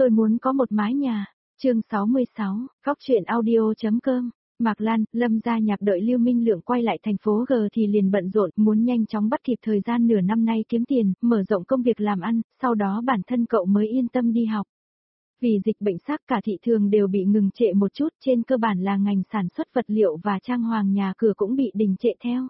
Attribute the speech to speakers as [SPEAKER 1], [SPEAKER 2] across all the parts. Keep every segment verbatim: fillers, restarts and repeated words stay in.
[SPEAKER 1] tôi muốn có một mái nhà. Chương sáu mươi sáu, góc truyện audio chấm com. Mạc Lan, Lâm Gia Nhạc đợi Lưu Minh Lượng quay lại thành phố G thì liền bận rộn, muốn nhanh chóng bắt kịp thời gian nửa năm nay kiếm tiền, mở rộng công việc làm ăn, sau đó bản thân cậu mới yên tâm đi học. Vì dịch bệnh xác cả thị trường đều bị ngừng trệ một chút, trên cơ bản là ngành sản xuất vật liệu và trang hoàng nhà cửa cũng bị đình trệ theo.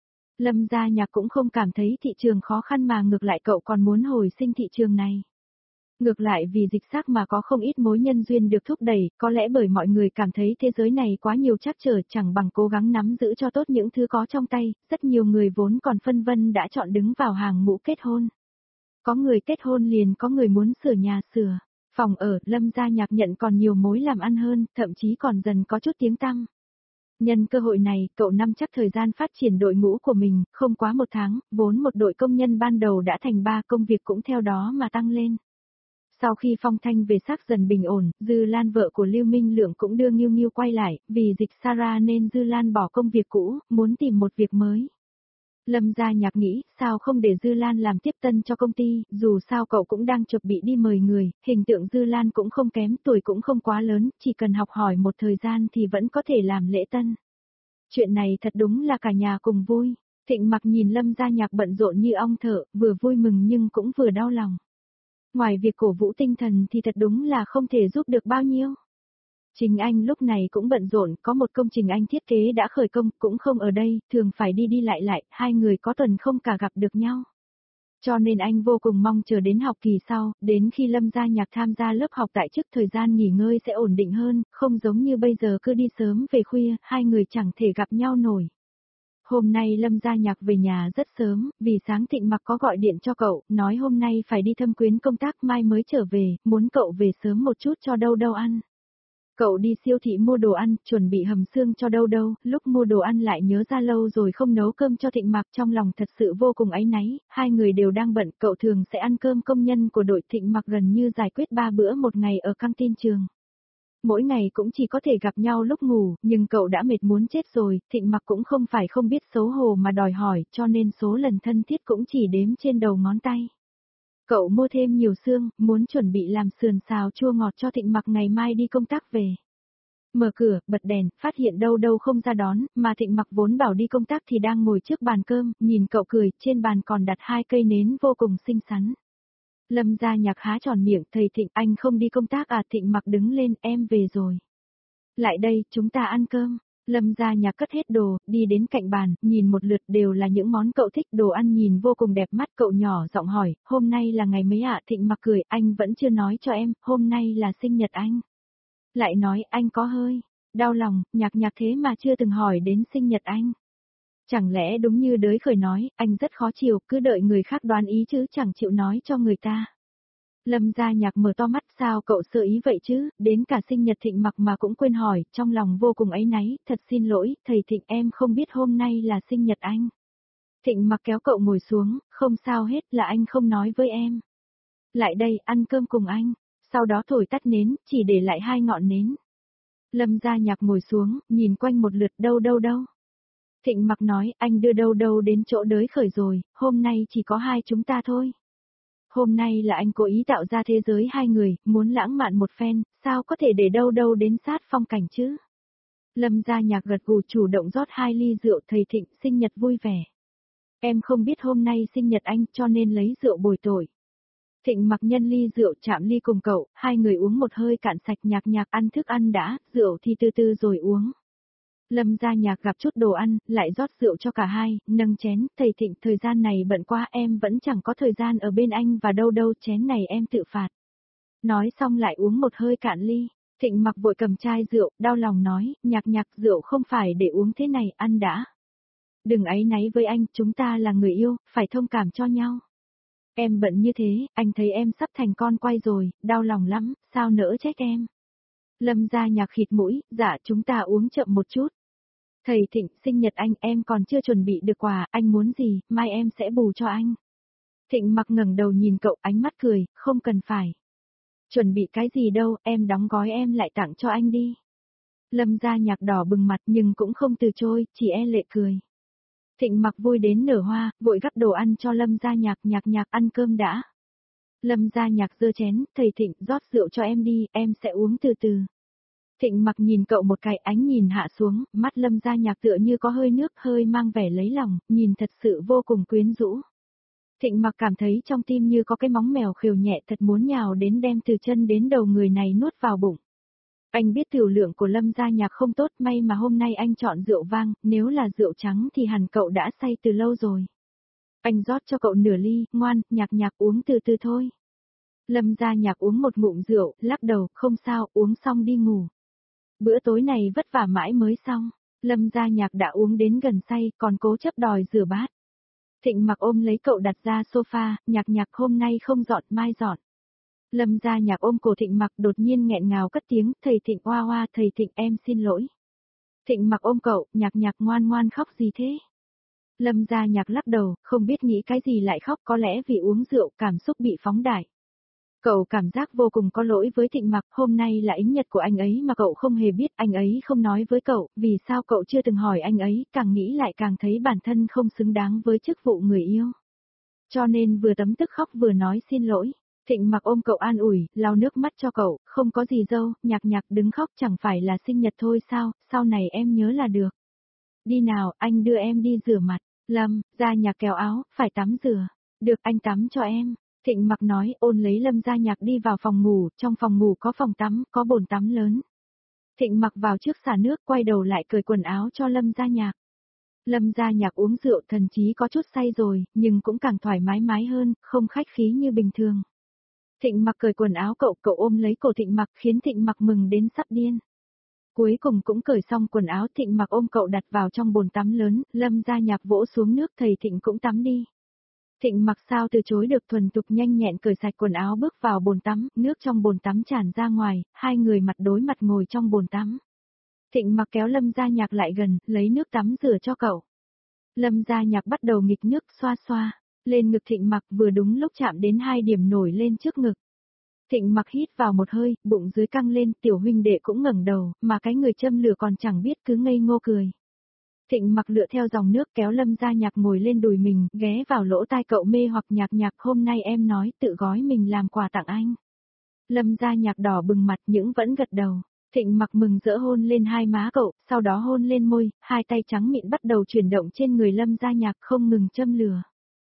[SPEAKER 1] Lâm Gia Nhạc cũng không cảm thấy thị trường khó khăn mà ngược lại cậu còn muốn hồi sinh thị trường này. Ngược lại vì dịch xác mà có không ít mối nhân duyên được thúc đẩy, có lẽ bởi mọi người cảm thấy thế giới này quá nhiều trắc trở chẳng bằng cố gắng nắm giữ cho tốt những thứ có trong tay, rất nhiều người vốn còn phân vân đã chọn đứng vào hàng ngũ kết hôn. Có người kết hôn liền có người muốn sửa nhà sửa, phòng ở, Lâm Gia Nhạc nhận còn nhiều mối làm ăn hơn, thậm chí còn dần có chút tiếng tăm. Nhân cơ hội này, cậu nắm chắc thời gian phát triển đội ngũ của mình, không quá một tháng, vốn một đội công nhân ban đầu đã thành ba, công việc cũng theo đó mà tăng lên. Sau khi phong thanh về sắc dần bình ổn, Dư Lan vợ của Lưu Minh Lượng cũng đưa Nghiêu Nghiêu quay lại, vì dịch Sarah nên Dư Lan bỏ công việc cũ, muốn tìm một việc mới. Lâm Gia Nhạc nghĩ, sao không để Dư Lan làm tiếp tân cho công ty, dù sao cậu cũng đang chuẩn bị đi mời người, hình tượng Dư Lan cũng không kém, tuổi cũng không quá lớn, chỉ cần học hỏi một thời gian thì vẫn có thể làm lễ tân. Chuyện này thật đúng là cả nhà cùng vui. Thịnh Mặc nhìn Lâm Gia Nhạc bận rộn như ong thở, vừa vui mừng nhưng cũng vừa đau lòng. Ngoài việc cổ vũ tinh thần thì thật đúng là không thể giúp được bao nhiêu. Chính anh lúc này cũng bận rộn, có một công trình anh thiết kế đã khởi công, cũng không ở đây, thường phải đi đi lại lại, hai người có tuần không cả gặp được nhau. Cho nên anh vô cùng mong chờ đến học kỳ sau, đến khi Lâm Gia Nhạc tham gia lớp học tại chức thời gian nghỉ ngơi sẽ ổn định hơn, không giống như bây giờ cứ đi sớm về khuya, hai người chẳng thể gặp nhau nổi. Hôm nay Lâm Gia Nhạc về nhà rất sớm, vì sáng Thịnh Mặc có gọi điện cho cậu, nói hôm nay phải đi thâm quyến công tác mai mới trở về, muốn cậu về sớm một chút cho Đâu Đâu ăn. Cậu đi siêu thị mua đồ ăn, chuẩn bị hầm xương cho Đâu Đâu, lúc mua đồ ăn lại nhớ ra lâu rồi không nấu cơm cho Thịnh Mặc, trong lòng thật sự vô cùng áy náy, hai người đều đang bận, cậu thường sẽ ăn cơm công nhân của đội, Thịnh Mặc gần như giải quyết ba bữa một ngày ở căng tin trường. Mỗi ngày cũng chỉ có thể gặp nhau lúc ngủ, nhưng cậu đã mệt muốn chết rồi, Thịnh Mặc cũng không phải không biết xấu hổ mà đòi hỏi, cho nên số lần thân thiết cũng chỉ đếm trên đầu ngón tay. Cậu mua thêm nhiều xương, muốn chuẩn bị làm sườn xào chua ngọt cho Thịnh Mặc ngày mai đi công tác về. Mở cửa, bật đèn, phát hiện Đâu Đâu không ra đón, mà Thịnh Mặc vốn bảo đi công tác thì đang ngồi trước bàn cơm, nhìn cậu cười, trên bàn còn đặt hai cây nến vô cùng xinh xắn. Lâm Gia Nhạc há tròn miệng, thầy Thịnh, anh không đi công tác à? Thịnh Mặc đứng lên, em về rồi. Lại đây, chúng ta ăn cơm. Lâm Gia Nhạc cất hết đồ, đi đến cạnh bàn, nhìn một lượt đều là những món cậu thích, đồ ăn nhìn vô cùng đẹp mắt, cậu nhỏ giọng hỏi, hôm nay là ngày mấy ạ? Thịnh Mặc cười, anh vẫn chưa nói cho em, hôm nay là sinh nhật anh. Lại nói, anh có hơi đau lòng, Nhạc Nhạc thế mà chưa từng hỏi đến sinh nhật anh. Chẳng lẽ đúng như Đới Khởi nói, anh rất khó chịu, cứ đợi người khác đoán ý chứ chẳng chịu nói cho người ta. Lâm Gia Nhạc mở to mắt, sao cậu sợ ý vậy chứ, đến cả sinh nhật Thịnh Mặc mà cũng quên hỏi, trong lòng vô cùng áy náy, thật xin lỗi, thầy Thịnh, em không biết hôm nay là sinh nhật anh. Thịnh Mặc kéo cậu ngồi xuống, không sao hết, là anh không nói với em. Lại đây, ăn cơm cùng anh, sau đó thổi tắt nến, chỉ để lại hai ngọn nến. Lâm Gia Nhạc ngồi xuống, nhìn quanh một lượt, đâu đâu đâu. Thịnh Mặc nói, anh đưa Đâu Đâu đến chỗ Đới Khởi rồi, hôm nay chỉ có hai chúng ta thôi. Hôm nay là anh cố ý tạo ra thế giới hai người, muốn lãng mạn một phen, sao có thể để Đâu Đâu đến sát phong cảnh chứ? Lâm Gia Nhạc gật gù chủ động rót hai ly rượu, thầy Thịnh, sinh nhật vui vẻ. Em không biết hôm nay sinh nhật anh cho nên lấy rượu bồi tội. Thịnh Mặc nhân ly rượu chạm ly cùng cậu, hai người uống một hơi cạn sạch. Nhạc Nhạc ăn thức ăn đã, rượu thì từ từ rồi uống. Lâm Gia Nhạc gặp chút đồ ăn, lại rót rượu cho cả hai, nâng chén, thầy Thịnh, thời gian này bận quá, em vẫn chẳng có thời gian ở bên anh và Đâu Đâu, chén này em tự phạt. Nói xong lại uống một hơi cạn ly, Thịnh Mặc vội cầm chai rượu, đau lòng nói, Nhạc Nhạc, rượu không phải để uống thế này, ăn đã. Đừng áy náy với anh, chúng ta là người yêu, phải thông cảm cho nhau. Em bận như thế, anh thấy em sắp thành con quay rồi, đau lòng lắm, sao nỡ trách em. Lâm Gia Nhạc khịt mũi, dạ chúng ta uống chậm một chút. Thầy Thịnh, sinh nhật anh, em còn chưa chuẩn bị được quà, anh muốn gì, mai em sẽ bù cho anh. Thịnh Mặc ngẩng đầu nhìn cậu, ánh mắt cười, không cần phải. Chuẩn bị cái gì đâu, em đóng gói em lại tặng cho anh đi. Lâm Gia Nhạc đỏ bừng mặt nhưng cũng không từ chối, chỉ e lệ cười. Thịnh Mặc vui đến nở hoa, vội gắp đồ ăn cho Lâm Gia Nhạc. Nhạc Nhạc ăn cơm đã. Lâm Gia Nhạc giơ chén, thầy Thịnh rót rượu cho em đi, em sẽ uống từ từ. Thịnh Mặc nhìn cậu một cái, ánh nhìn hạ xuống, mắt Lâm Gia Nhạc tựa như có hơi nước, hơi mang vẻ lấy lòng, nhìn thật sự vô cùng quyến rũ. Thịnh Mặc cảm thấy trong tim như có cái móng mèo khều nhẹ, thật muốn nhào đến đem từ chân đến đầu người này nuốt vào bụng. Anh biết tiểu lượng của Lâm Gia Nhạc không tốt, may mà hôm nay anh chọn rượu vang, nếu là rượu trắng thì hẳn cậu đã say từ lâu rồi. Anh rót cho cậu nửa ly, ngoan, Nhạc Nhạc uống từ từ thôi. Lâm Gia Nhạc uống một ngụm rượu, lắc đầu, không sao, uống xong đi ngủ. Bữa tối này vất vả mãi mới xong, Lâm Gia Nhạc đã uống đến gần say, còn cố chấp đòi rửa bát. Thịnh Mặc ôm lấy cậu đặt ra sofa, Nhạc Nhạc hôm nay không dọn, mai dọn. Lâm Gia Nhạc ôm cổ Thịnh Mặc đột nhiên nghẹn ngào cất tiếng, thầy Thịnh oa oa, thầy Thịnh em xin lỗi. Thịnh Mặc ôm cậu, Nhạc Nhạc ngoan ngoan khóc gì thế? Lâm Gia Nhạc lắc đầu, không biết nghĩ cái gì lại khóc, có lẽ vì uống rượu, cảm xúc bị phóng đại. Cậu cảm giác vô cùng có lỗi với Thịnh Mặc, hôm nay là ĩnh nhật của anh ấy mà cậu không hề biết, anh ấy không nói với cậu, vì sao cậu chưa từng hỏi anh ấy, càng nghĩ lại càng thấy bản thân không xứng đáng với chức vụ người yêu. Cho nên vừa tấm tức khóc vừa nói xin lỗi. Thịnh Mặc ôm cậu an ủi, lau nước mắt cho cậu, không có gì đâu, Nhạc Nhạc đứng khóc chẳng phải là sinh nhật thôi sao, sau này em nhớ là được. Đi nào, anh đưa em đi rửa mặt. Lâm, Gia Nhạc kéo áo, phải tắm rửa. Được, anh tắm cho em. Thịnh Mặc nói, ôn lấy Lâm Gia Nhạc đi vào phòng ngủ, trong phòng ngủ có phòng tắm, có bồn tắm lớn. Thịnh Mặc vào trước xả nước, quay đầu lại cởi quần áo cho Lâm Gia Nhạc. Lâm Gia Nhạc uống rượu thần chí có chút say rồi, nhưng cũng càng thoải mái mái hơn, không khách khí như bình thường. Thịnh Mặc cởi quần áo cậu, cậu ôm lấy cổ Thịnh Mặc khiến Thịnh Mặc mừng đến sắp điên. Cuối cùng cũng cởi xong quần áo, Thịnh Mặc ôm cậu đặt vào trong bồn tắm lớn, Lâm Gia Nhạc vỗ xuống nước, thầy Thịnh cũng tắm đi. Thịnh Mặc sao từ chối được, thuần thục nhanh nhẹn cởi sạch quần áo bước vào bồn tắm, nước trong bồn tắm tràn ra ngoài, hai người mặt đối mặt ngồi trong bồn tắm. Thịnh Mặc kéo Lâm Gia Nhạc lại gần, lấy nước tắm rửa cho cậu. Lâm Gia Nhạc bắt đầu nghịch nước xoa xoa, lên ngực Thịnh Mặc vừa đúng lúc chạm đến hai điểm nổi lên trước ngực. Thịnh Mặc hít vào một hơi, bụng dưới căng lên, tiểu huynh đệ cũng ngẩng đầu, mà cái người châm lửa còn chẳng biết cứ ngây ngô cười. Thịnh Mặc lựa theo dòng nước kéo Lâm Gia Nhạc ngồi lên đùi mình, ghé vào lỗ tai cậu mê hoặc Nhạc Nhạc hôm nay em nói tự gói mình làm quà tặng anh. Lâm Gia Nhạc đỏ bừng mặt nhưng vẫn gật đầu. Thịnh Mặc mừng rỡ hôn lên hai má cậu, sau đó hôn lên môi, hai tay trắng mịn bắt đầu chuyển động trên người Lâm Gia Nhạc không ngừng châm lửa.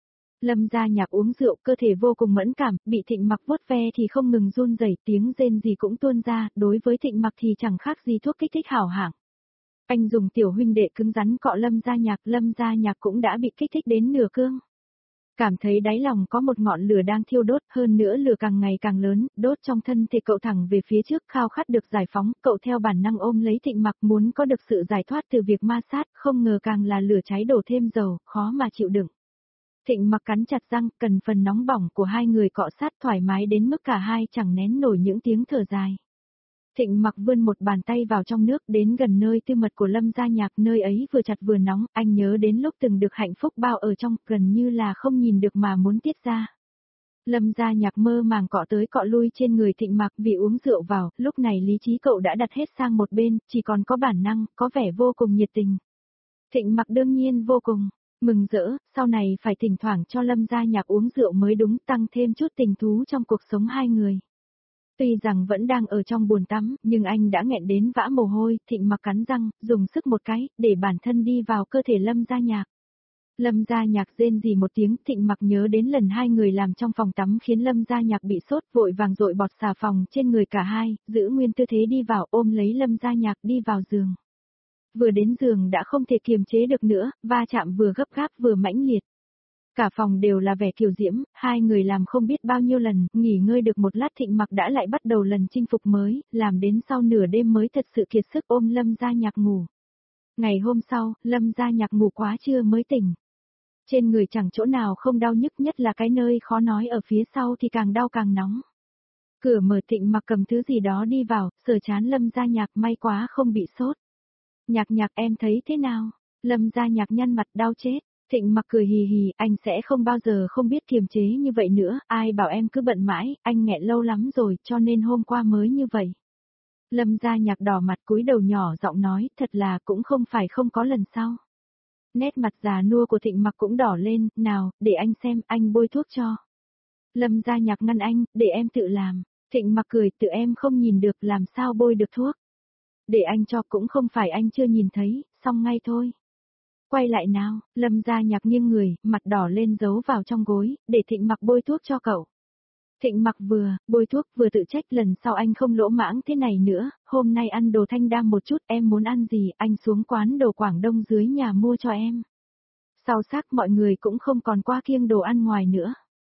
[SPEAKER 1] Lâm Gia Nhạc uống rượu, cơ thể vô cùng mẫn cảm, bị Thịnh Mặc vuốt ve thì không ngừng run rẩy, tiếng rên gì cũng tuôn ra, đối với Thịnh Mặc thì chẳng khác gì thuốc kích thích hảo hạng. Anh dùng tiểu huynh đệ cứng rắn cọ Lâm Gia Nhạc, Lâm Gia Nhạc cũng đã bị kích thích đến nửa cương. Cảm thấy đáy lòng có một ngọn lửa đang thiêu đốt, hơn nữa lửa càng ngày càng lớn, đốt trong thân thể cậu thẳng về phía trước, khao khát được giải phóng, cậu theo bản năng ôm lấy Thịnh Mặc muốn có được sự giải thoát từ việc ma sát, không ngờ càng là lửa cháy đổ thêm dầu, khó mà chịu đựng. Thịnh Mặc cắn chặt răng, cần phần nóng bỏng của hai người cọ sát thoải mái đến mức cả hai chẳng nén nổi những tiếng thở dài. Thịnh Mặc vươn một bàn tay vào trong nước đến gần nơi tư mật của Lâm Gia Nhạc, nơi ấy vừa chặt vừa nóng, anh nhớ đến lúc từng được hạnh phúc bao ở trong, gần như là không nhìn được mà muốn tiết ra. Lâm Gia Nhạc mơ màng cọ tới cọ lui trên người Thịnh Mặc vì uống rượu vào, lúc này lý trí cậu đã đặt hết sang một bên, chỉ còn có bản năng, có vẻ vô cùng nhiệt tình. Thịnh Mặc đương nhiên vô cùng mừng rỡ, sau này phải thỉnh thoảng cho Lâm Gia Nhạc uống rượu mới đúng, tăng thêm chút tình thú trong cuộc sống hai người. Tuy rằng vẫn đang ở trong bồn tắm, nhưng anh đã nghẹn đến vã mồ hôi, Thịnh Mặc cắn răng, dùng sức một cái, để bản thân đi vào cơ thể Lâm Gia Nhạc. Lâm Gia Nhạc rên rỉ một tiếng, Thịnh Mặc nhớ đến lần hai người làm trong phòng tắm khiến Lâm Gia Nhạc bị sốt, vội vàng dội bọt xà phòng trên người cả hai, giữ nguyên tư thế đi vào, ôm lấy Lâm Gia Nhạc đi vào giường. Vừa đến giường đã không thể kiềm chế được nữa, va chạm vừa gấp gáp vừa mãnh liệt. Cả phòng đều là vẻ kiều diễm, hai người làm không biết bao nhiêu lần, nghỉ ngơi được một lát Thịnh Mặc đã lại bắt đầu lần chinh phục mới, làm đến sau nửa đêm mới thật sự kiệt sức ôm Lâm Gia Nhạc ngủ. Ngày hôm sau, Lâm Gia Nhạc ngủ quá trưa mới tỉnh. Trên người chẳng chỗ nào không đau nhức, nhất là cái nơi khó nói ở phía sau thì càng đau càng nóng. Cửa mở, Thịnh Mặc cầm thứ gì đó đi vào, sờ chán Lâm Gia Nhạc, may quá không bị sốt. Nhạc Nhạc em thấy thế nào? Lâm Gia Nhạc nhăn mặt, đau chết. Thịnh Mặc cười hì hì, anh sẽ không bao giờ không biết kiềm chế như vậy nữa, ai bảo em cứ bận mãi, anh nghẹn lâu lắm rồi, cho nên hôm qua mới như vậy. Lâm Gia Nhạc đỏ mặt cúi đầu nhỏ giọng nói, thật là cũng không phải không có lần sau. Nét mặt già nua của Thịnh Mặc cũng đỏ lên, nào, để anh xem, anh bôi thuốc cho. Lâm Gia Nhạc ngăn anh, để em tự làm. Thịnh Mặc cười, tự em không nhìn được làm sao bôi được thuốc. Để anh cho, cũng không phải anh chưa nhìn thấy, xong ngay thôi. Quay lại nào, Lâm Gia Nhạc nghiêng người, mặt đỏ lên giấu vào trong gối, để Thịnh Mặc bôi thuốc cho cậu. Thịnh Mặc vừa, bôi thuốc vừa tự trách lần sau anh không lỗ mãng thế này nữa, hôm nay ăn đồ thanh đam một chút, em muốn ăn gì, anh xuống quán đồ Quảng Đông dưới nhà mua cho em. Sau xác mọi người cũng không còn qua kiêng đồ ăn ngoài nữa.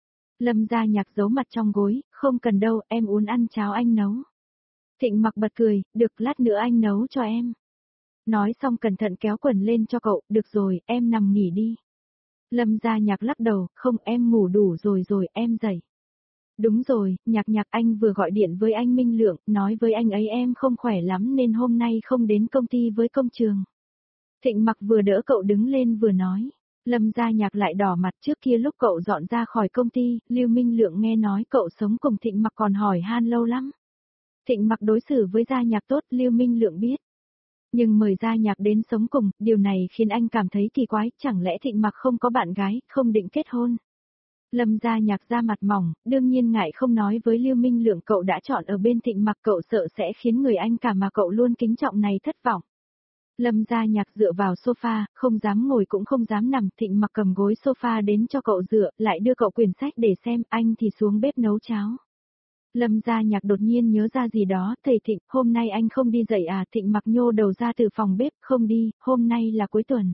[SPEAKER 1] Lâm Gia Nhạc giấu mặt trong gối, không cần đâu, em muốn ăn cháo anh nấu. Thịnh Mặc bật cười, được lát nữa anh nấu cho em. Nói xong cẩn thận kéo quần lên cho cậu, được rồi, em nằm nghỉ đi. Lâm Gia Nhạc lắc đầu, không em ngủ đủ rồi rồi, em dậy. Đúng rồi, Nhạc Nhạc anh vừa gọi điện với anh Minh Lượng, nói với anh ấy em không khỏe lắm nên hôm nay không đến công ty với công trường. Thịnh Mặc vừa đỡ cậu đứng lên vừa nói. Lâm Gia Nhạc lại đỏ mặt, trước kia lúc cậu dọn ra khỏi công ty, Lưu Minh Lượng nghe nói cậu sống cùng Thịnh Mặc còn hỏi han lâu lắm. Thịnh Mặc đối xử với Gia Nhạc tốt, Lưu Minh Lượng biết. Nhưng mời Gia Nhạc đến sống cùng, điều này khiến anh cảm thấy kỳ quái, chẳng lẽ Thịnh Mặc không có bạn gái, không định kết hôn. Lâm Gia Nhạc ra mặt mỏng, đương nhiên ngại không nói với Lưu Minh Lượng cậu đã chọn ở bên Thịnh Mặc, cậu sợ sẽ khiến người anh cả mà cậu luôn kính trọng này thất vọng. Lâm Gia Nhạc dựa vào sofa, không dám ngồi cũng không dám nằm, Thịnh Mặc cầm gối sofa đến cho cậu dựa, lại đưa cậu quyển sách để xem, anh thì xuống bếp nấu cháo. Lâm Gia Nhạc đột nhiên nhớ ra gì đó, thầy Thịnh, hôm nay anh không đi dạy à, Thịnh Mặc nhô đầu ra từ phòng bếp, không đi, hôm nay là cuối tuần.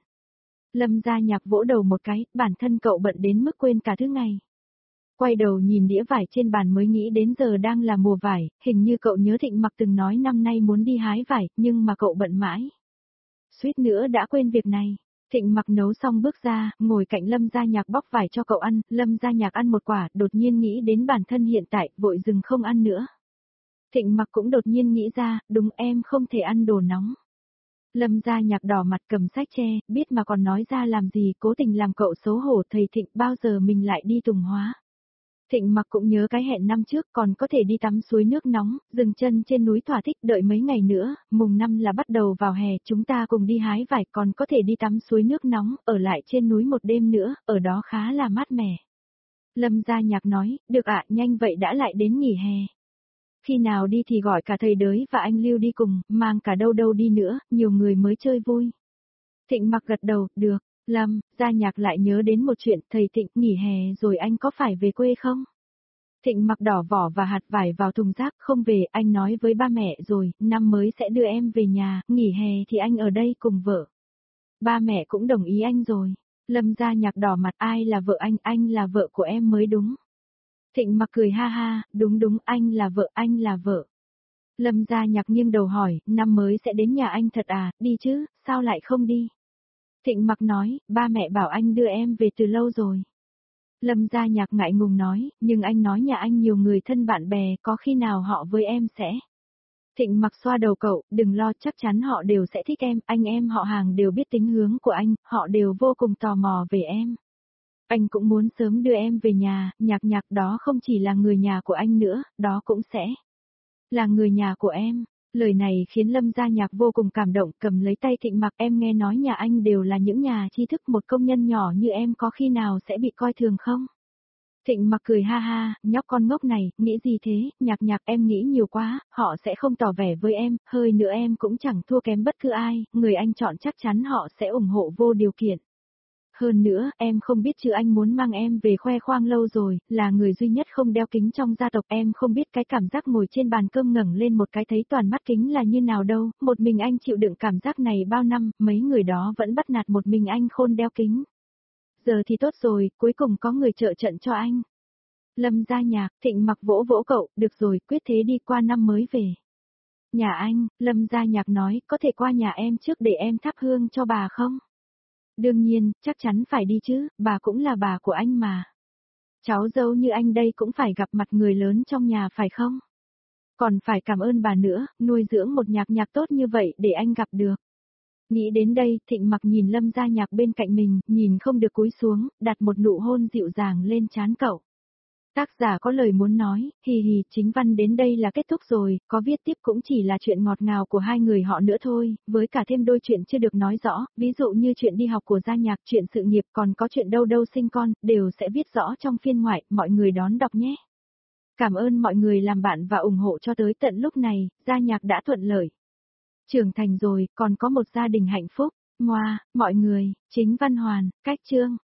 [SPEAKER 1] Lâm Gia Nhạc vỗ đầu một cái, bản thân cậu bận đến mức quên cả thứ ngày. Quay đầu nhìn đĩa vải trên bàn mới nghĩ đến giờ đang là mùa vải, hình như cậu nhớ Thịnh Mặc từng nói năm nay muốn đi hái vải, nhưng mà cậu bận mãi. Suýt nữa đã quên việc này. Thịnh Mặc nấu xong bước ra, ngồi cạnh Lâm Gia Nhạc bóc vải cho cậu ăn, Lâm Gia Nhạc ăn một quả, đột nhiên nghĩ đến bản thân hiện tại, vội dừng không ăn nữa. Thịnh Mặc cũng đột nhiên nghĩ ra, đúng em không thể ăn đồ nóng. Lâm Gia Nhạc đỏ mặt cầm sách che, biết mà còn nói ra làm gì, cố tình làm cậu xấu hổ, thầy Thịnh bao giờ mình lại đi Tùng Hóa. Thịnh Mặc cũng nhớ cái hẹn năm trước còn có thể đi tắm suối nước nóng, dừng chân trên núi thỏa thích, đợi mấy ngày nữa, mùng năm là bắt đầu vào hè, chúng ta cùng đi hái vải, còn có thể đi tắm suối nước nóng, ở lại trên núi một đêm nữa, ở đó khá là mát mẻ. Lâm Gia Nhạc nói, được ạ, nhanh vậy đã lại đến nghỉ hè. Khi nào đi thì gọi cả thầy Đới và anh Lưu đi cùng, mang cả đâu đâu đi nữa, nhiều người mới chơi vui. Thịnh Mặc gật đầu, được. Lâm Gia Nhạc lại nhớ đến một chuyện, thầy Thịnh, nghỉ hè rồi anh có phải về quê không? Thịnh Mặc đỏ vỏ và hạt vải vào thùng rác, không về, anh nói với ba mẹ rồi, năm mới sẽ đưa em về nhà, nghỉ hè thì anh ở đây cùng vợ. Ba mẹ cũng đồng ý anh rồi. Lâm Gia Nhạc đỏ mặt, ai là vợ anh, anh là vợ của em mới đúng. Thịnh Mặc cười ha ha, đúng đúng, anh là vợ, anh là vợ. Lâm Gia Nhạc nghiêng đầu hỏi, năm mới sẽ đến nhà anh thật à, đi chứ, sao lại không đi? Thịnh Mặc nói, ba mẹ bảo anh đưa em về từ lâu rồi. Lâm Gia Nhạc ngại ngùng nói, nhưng anh nói nhà anh nhiều người thân bạn bè, có khi nào họ với em sẽ. Thịnh Mặc xoa đầu cậu, đừng lo, chắc chắn họ đều sẽ thích em, anh em họ hàng đều biết tính hướng của anh, họ đều vô cùng tò mò về em. Anh cũng muốn sớm đưa em về nhà, Nhạc Nhạc đó không chỉ là người nhà của anh nữa, đó cũng sẽ là người nhà của em. Lời này khiến Lâm Gia Nhạc vô cùng cảm động, cầm lấy tay Thịnh Mặc, em nghe nói nhà anh đều là những nhà tri thức, một công nhân nhỏ như em có khi nào sẽ bị coi thường không? Thịnh Mặc cười ha ha, nhóc con ngốc này, nghĩ gì thế, Nhạc Nhạc em nghĩ nhiều quá, họ sẽ không tỏ vẻ với em, hơi nữa em cũng chẳng thua kém bất cứ ai, người anh chọn chắc chắn họ sẽ ủng hộ vô điều kiện. Hơn nữa, em không biết chứ anh muốn mang em về khoe khoang lâu rồi, là người duy nhất không đeo kính trong gia tộc, em không biết cái cảm giác ngồi trên bàn cơm ngẩng lên một cái thấy toàn mắt kính là như nào đâu, một mình anh chịu đựng cảm giác này bao năm, mấy người đó vẫn bắt nạt một mình anh khôn đeo kính. Giờ thì tốt rồi, cuối cùng có người trợ trận cho anh. Lâm Gia Nhạc, Thịnh Mặc vỗ vỗ cậu, được rồi, quyết thế đi, qua năm mới về. Nhà anh, Lâm Gia Nhạc nói, có thể qua nhà em trước để em thắp hương cho bà không? Đương nhiên, chắc chắn phải đi chứ, bà cũng là bà của anh mà. Cháu dâu như anh đây cũng phải gặp mặt người lớn trong nhà phải không? Còn phải cảm ơn bà nữa, nuôi dưỡng một Nhạc Nhạc tốt như vậy để anh gặp được. Nghĩ đến đây, Thịnh Mặc nhìn Lâm Gia Nhạc bên cạnh mình, nhìn không được cúi xuống, đặt một nụ hôn dịu dàng lên trán cậu. Tác giả có lời muốn nói, hì hì, chính văn đến đây là kết thúc rồi, có viết tiếp cũng chỉ là chuyện ngọt ngào của hai người họ nữa thôi, với cả thêm đôi chuyện chưa được nói rõ, ví dụ như chuyện đi học của Gia Nhạc, chuyện sự nghiệp, còn có chuyện đâu đâu sinh con, đều sẽ viết rõ trong phiên ngoại, mọi người đón đọc nhé. Cảm ơn mọi người làm bạn và ủng hộ cho tới tận lúc này, Gia Nhạc đã thuận lợi. Trưởng thành rồi, còn có một gia đình hạnh phúc, ngoa, mọi người, chính văn hoàn, cách chương.